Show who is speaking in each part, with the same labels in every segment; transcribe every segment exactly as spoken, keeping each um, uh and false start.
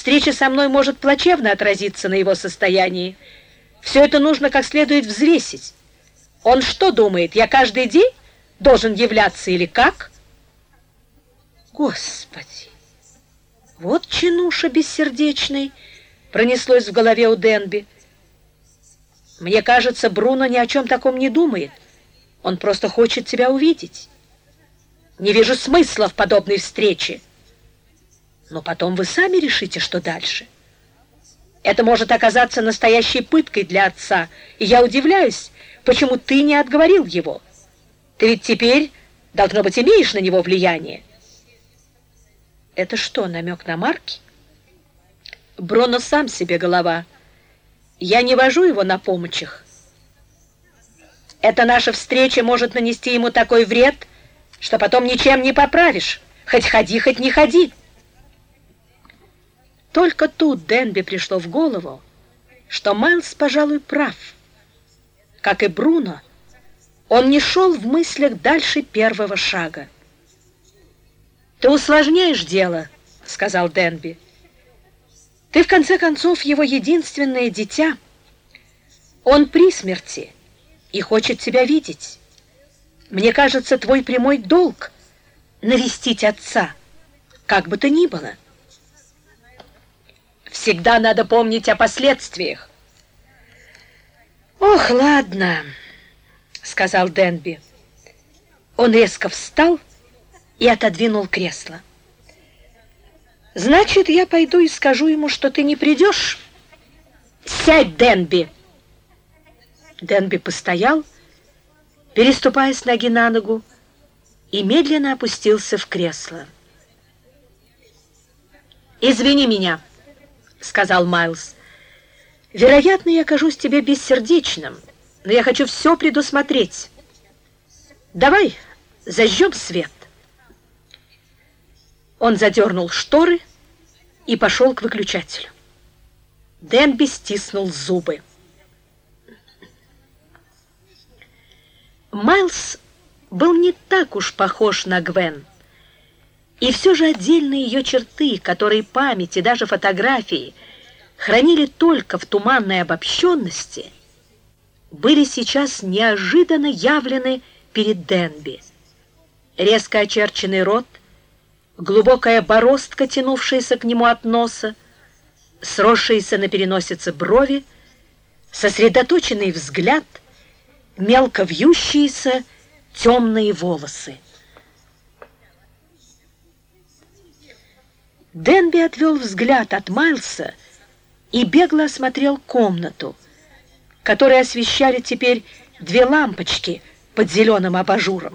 Speaker 1: Встреча со мной может плачевно отразиться на его состоянии. Все это нужно как следует взвесить. Он что думает, я каждый день должен являться или как? Господи, вот чинуша бессердечный, пронеслось в голове у Денби. Мне кажется, Бруно ни о чем таком не думает. Он просто хочет тебя увидеть. Не вижу смысла в подобной встрече. Но потом вы сами решите, что дальше. Это может оказаться настоящей пыткой для отца, и я удивляюсь, почему ты не отговорил его. Ты ведь теперь, должно быть, имеешь на него влияние. Это что, намек на Марки? Бруно сам себе голова. Я не вожу его на помощях. Эта наша встреча может нанести ему такой вред, что потом ничем не поправишь. Хоть ходи, хоть не ходи. Только тут Денби пришло в голову, что Майлз, пожалуй, прав. Как и Бруно, он не шел в мыслях дальше первого шага. «Ты усложняешь дело», — сказал Денби. «Ты, в конце концов, его единственное дитя. Он при смерти и хочет тебя видеть. Мне кажется, твой прямой долг — навестить отца, как бы то ни было. Всегда надо помнить о последствиях». «Ох, ладно», — сказал Денби. Он резко встал и отодвинул кресло. «Значит, я пойду и скажу ему, что ты не придешь? Сядь, Денби!» Денби постоял, переступая с ноги на ногу, и медленно опустился в кресло. «Извини меня», — сказал Майлз. «Вероятно, я кажусь тебе бессердечным, но я хочу все предусмотреть. Давай зажжем свет». Он задернул шторы и пошел к выключателю. Денби стиснул зубы. Майлз был не так уж похож на Гвен, и все же отдельные ее черты, которые память и даже фотографии хранили только в туманной обобщенности, были сейчас неожиданно явлены перед Денби. Резко очерченный рот, глубокая бороздка, тянувшаяся к нему от носа, сросшиеся на переносице брови, сосредоточенный взгляд, мелко вьющиеся темные волосы. Денби отвел взгляд от Майлса и бегло осмотрел комнату, которую освещали теперь две лампочки под зеленым абажуром.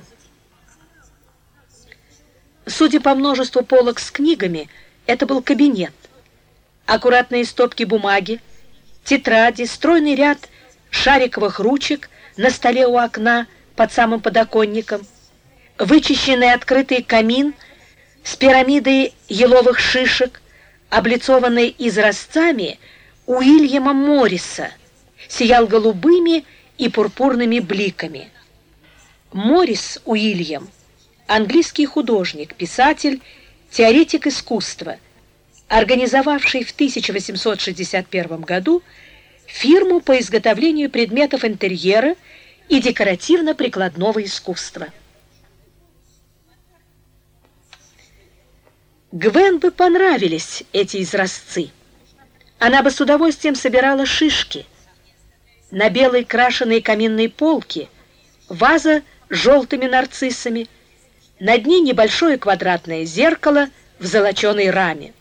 Speaker 1: Судя по множеству полок с книгами, это был кабинет. Аккуратные стопки бумаги, тетради, стройный ряд шариковых ручек на столе у окна под самым подоконником, вычищенный открытый камин с пирамидой еловых шишек, облицованный изразцами Уильяма Морриса, сиял голубыми и пурпурными бликами. Моррис Уильям — английский художник, писатель, теоретик искусства, организовавший в тысяча восемьсот шестьдесят первом году фирму по изготовлению предметов интерьера и декоративно-прикладного искусства. Гвен бы понравились эти изразцы. Она бы с удовольствием собирала шишки. На белой крашеной каминной полке ваза с желтыми нарциссами, над ней небольшое квадратное зеркало в золоченой раме.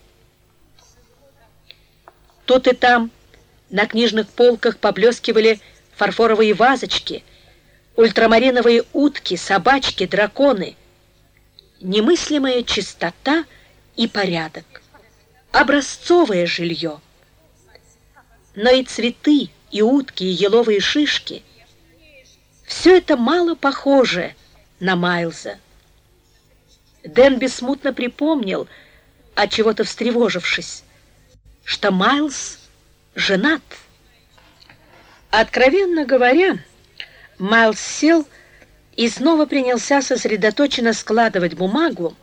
Speaker 1: Тут и там на книжных полках поблескивали фарфоровые вазочки, ультрамариновые утки, собачки, драконы. Немыслимая чистота и порядок. Образцовое жилье. Но и цветы, и утки, и еловые шишки — все это мало похоже на Майлза. Денби смутно припомнил, отчего-то встревожившись, что Майлз женат. Откровенно говоря, Майлз сел и снова принялся сосредоточенно складывать бумагу